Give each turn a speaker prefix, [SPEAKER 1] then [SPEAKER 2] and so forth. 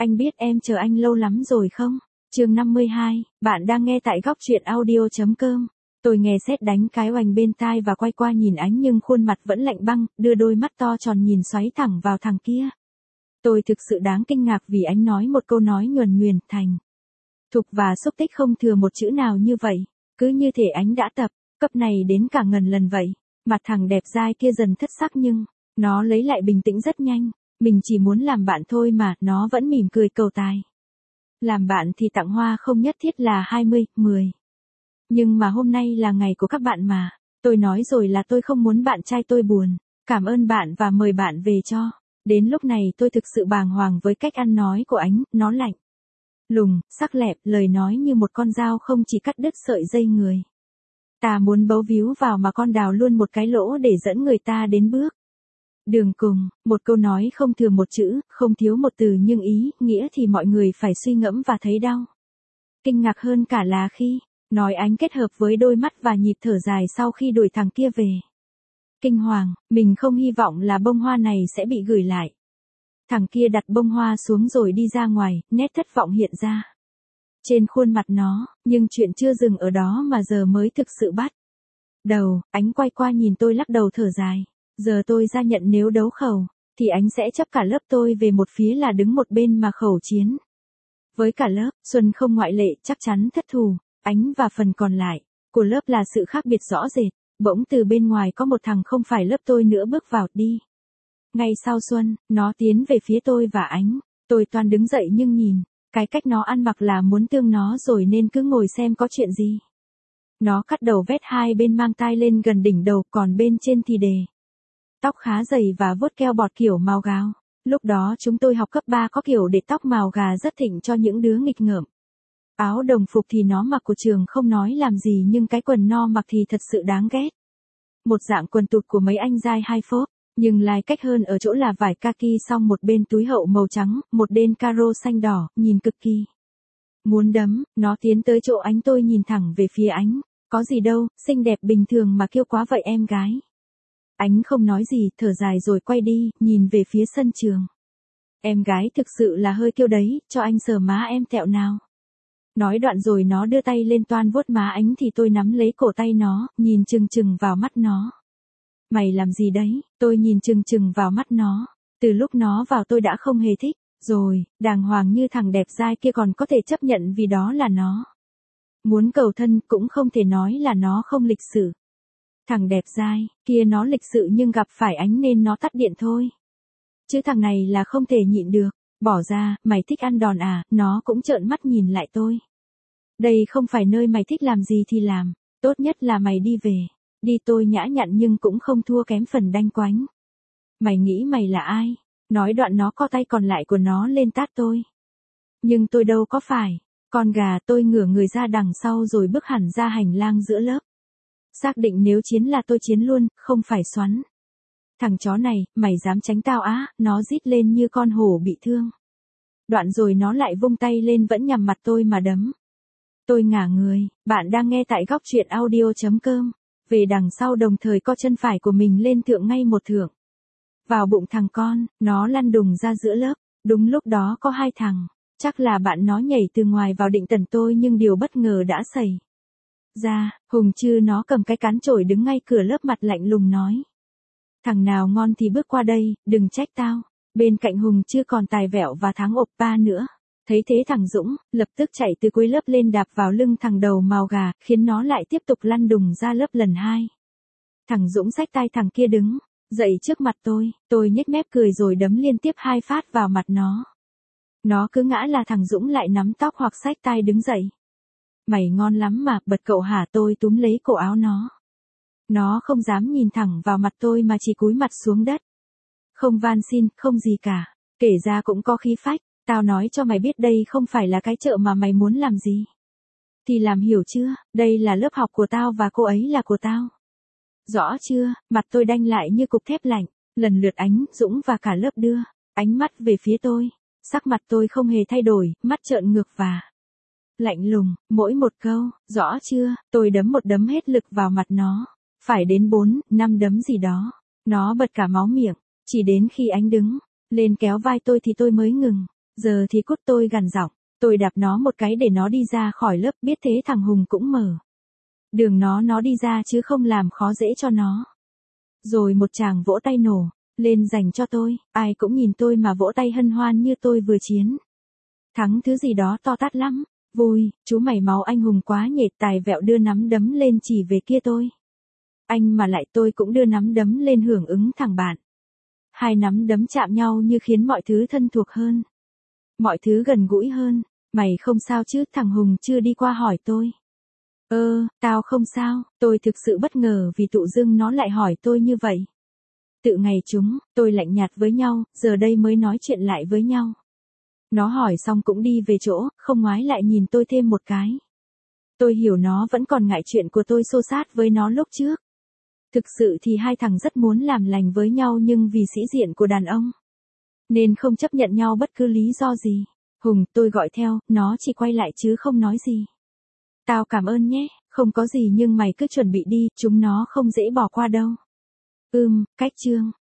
[SPEAKER 1] Anh biết em chờ anh lâu lắm rồi không? Chương 52, bạn đang nghe tại góc truyện audio.com. Tôi nghe sét đánh cái oành bên tai và quay qua nhìn ánh nhưng khuôn mặt vẫn lạnh băng, đưa đôi mắt to tròn nhìn xoáy thẳng vào thằng kia. Tôi thực sự đáng kinh ngạc vì anh nói một câu nói nhuần nhuyễn, thành thục và xúc tích không thừa một chữ nào như vậy. Cứ như thể anh đã tập, cấp này đến cả ngần lần vậy. Mặt thằng đẹp dai kia dần thất sắc nhưng, nó lấy lại bình tĩnh rất nhanh. Mình chỉ muốn làm bạn thôi mà, nó vẫn mỉm cười cầu tài. Làm bạn thì tặng hoa không nhất thiết là 20, 10. Nhưng mà hôm nay là ngày của các bạn mà. Tôi nói rồi là tôi không muốn bạn trai tôi buồn. Cảm ơn bạn và mời bạn về cho. Đến lúc này tôi thực sự bàng hoàng với cách ăn nói của anh, nó lạnh lùng, sắc lẹm, lời nói như một con dao không chỉ cắt đứt sợi dây người. Ta muốn bấu víu vào mà con đào luôn một cái lỗ để dẫn người ta đến bước đường cùng. Một câu nói không thừa một chữ, không thiếu một từ nhưng ý, nghĩa thì mọi người phải suy ngẫm và thấy đau. Kinh ngạc hơn cả là khi nói ánh kết hợp với đôi mắt và nhịp thở dài sau khi đuổi thằng kia về. Kinh hoàng, mình không hy vọng là bông hoa này sẽ bị gửi lại. Thằng kia đặt bông hoa xuống rồi đi ra ngoài, nét thất vọng hiện ra trên khuôn mặt nó, nhưng chuyện chưa dừng ở đó mà giờ mới thực sự bắt đầu. Ánh quay qua nhìn tôi lắc đầu thở dài. Giờ tôi ra nhận nếu đấu khẩu, thì anh sẽ chấp cả lớp tôi về một phía là đứng một bên mà khẩu chiến. Với cả lớp, Xuân không ngoại lệ, chắc chắn thất thù. Ánh và phần còn lại của lớp là sự khác biệt rõ rệt. Bỗng từ bên ngoài có một thằng không phải lớp tôi nữa bước vào đi. Ngay sau Xuân, nó tiến về phía tôi và Ánh. Tôi toan đứng dậy nhưng nhìn, cái cách nó ăn mặc là muốn tương nó rồi nên cứ ngồi xem có chuyện gì. Nó cắt đầu vét hai bên mang tai lên gần đỉnh đầu, còn bên trên thì đề tóc khá dày và vuốt keo bọt kiểu màu gao. Lúc đó chúng tôi học cấp 3 có kiểu để tóc màu gà rất thịnh cho những đứa nghịch ngợm. Áo đồng phục thì nó mặc của trường không nói làm gì nhưng cái quần no mặc thì thật sự đáng ghét. Một dạng quần tụt của mấy anh giai hai phốp, nhưng lai cách hơn ở chỗ là vải kaki song một bên túi hậu màu trắng, một bên caro xanh đỏ, nhìn cực kỳ muốn đấm. Nó tiến tới chỗ Ánh, tôi nhìn thẳng về phía Ánh. Có gì đâu, xinh đẹp bình thường mà kiêu quá vậy em gái. Ánh không nói gì, thở dài rồi quay đi, nhìn về phía sân trường. Em gái thực sự là hơi kiêu đấy, cho anh sờ má em tẹo nào. Nói đoạn rồi nó đưa tay lên toan vuốt má Ánh thì tôi nắm lấy cổ tay nó, nhìn chừng chừng vào mắt nó. Mày làm gì đấy? Tôi nhìn chừng chừng vào mắt nó. Từ lúc nó vào tôi đã không hề thích rồi. Đàng hoàng như thằng đẹp dai kia còn có thể chấp nhận vì đó là nó muốn cầu thân, cũng không thể nói là nó không lịch sự. Thằng đẹp dai kia nó lịch sự nhưng gặp phải Ánh nên nó tắt điện thôi. Chứ thằng này là không thể nhịn được. Bỏ ra, mày thích ăn đòn à? Nó cũng trợn mắt nhìn lại tôi. Đây không phải nơi mày thích làm gì thì làm. Tốt nhất là mày đi về. Đi, tôi nhã nhặn nhưng cũng không thua kém phần đanh quánh. Mày nghĩ mày là ai? Nói đoạn nó co tay còn lại của nó lên tát tôi. Nhưng tôi đâu có phải con gà. Tôi ngửa người ra đằng sau rồi bước hẳn ra hành lang giữa lớp. Xác định nếu chiến là tôi chiến luôn, không phải xoắn. Thằng chó này, mày dám tránh tao á? Nó rít lên như con hổ bị thương. Đoạn rồi nó lại vung tay lên vẫn nhằm mặt tôi mà đấm. Tôi ngả người. Bạn đang nghe tại góc truyện audio.com. Về đằng sau đồng thời co chân phải của mình lên thượng ngay một thượng vào bụng thằng con. Nó lăn đùng ra giữa lớp. Đúng lúc đó có hai thằng, chắc là bạn nó nhảy từ ngoài vào định tẩn tôi, nhưng điều bất ngờ đã xảy ra. Hùng Chư nó cầm cái cán chổi đứng ngay cửa lớp, mặt lạnh lùng nói. Thằng nào ngon thì bước qua đây, đừng trách tao. Bên cạnh Hùng Chư còn Tài Vẹo và Thắng Oppa nữa. Thấy thế thằng Dũng lập tức chạy từ cuối lớp lên đạp vào lưng thằng đầu màu gà, khiến nó lại tiếp tục lăn đùng ra lớp lần hai. Thằng Dũng xách tay thằng kia đứng dậy trước mặt tôi nhếch mép cười rồi đấm liên tiếp 2 phát vào mặt nó. Nó cứ ngã là thằng Dũng lại nắm tóc hoặc xách tay đứng dậy. Mày ngon lắm mà, bật cậu hả? Tôi túm lấy cổ áo nó. Nó không dám nhìn thẳng vào mặt tôi mà chỉ cúi mặt xuống đất. Không van xin, không gì cả. Kể ra cũng có khí phách. Tao nói cho mày biết đây không phải là cái chợ mà mày muốn làm gì thì làm, hiểu chưa? Đây là lớp học của tao và cô ấy là của tao. Rõ chưa? Mặt tôi đanh lại như cục thép lạnh. Lần lượt Ánh, Dũng và cả lớp đưa ánh mắt về phía tôi. Sắc mặt tôi không hề thay đổi, mắt trợn ngược và lạnh lùng, mỗi một câu. Rõ chưa? Tôi đấm một đấm hết lực vào mặt nó. Phải đến 4, 5 đấm gì đó. Nó bật cả máu miệng. Chỉ đến khi Ánh đứng lên kéo vai tôi thì tôi mới ngừng. Giờ thì cút, tôi gằn giọng. Tôi đạp nó một cái để nó đi ra khỏi lớp, biết thế thằng Hùng cũng mở đường nó đi ra chứ không làm khó dễ cho nó. Rồi một tràng vỗ tay nổ lên dành cho tôi, ai cũng nhìn tôi mà vỗ tay hân hoan như tôi vừa chiến thắng thứ gì đó to tát lắm. Vui, chú mày máu anh hùng quá nhệt. Tài Vẹo đưa nắm đấm lên chỉ về kia tôi. Anh mà lại, tôi cũng đưa nắm đấm lên hưởng ứng thằng bạn. Hai nắm đấm chạm nhau như khiến mọi thứ thân thuộc hơn. Mọi thứ gần gũi hơn. Mày không sao chứ? Thằng Hùng chưa đi qua hỏi tôi. Tao không sao. Tôi thực sự bất ngờ vì tự dưng nó lại hỏi tôi như vậy. Tự ngày chúng, tôi lạnh nhạt với nhau, giờ đây mới nói chuyện lại với nhau. Nó hỏi xong cũng đi về chỗ, không ngoái lại nhìn tôi thêm một cái. Tôi hiểu nó vẫn còn ngại chuyện của tôi xô xát với nó lúc trước. Thực sự thì hai thằng rất muốn làm lành với nhau nhưng vì sĩ diện của đàn ông nên không chấp nhận nhau bất cứ lý do gì. Hùng, tôi gọi theo, nó chỉ quay lại chứ không nói gì. Tao cảm ơn nhé, không có gì nhưng mày cứ chuẩn bị đi, chúng nó không dễ bỏ qua đâu. Cách chương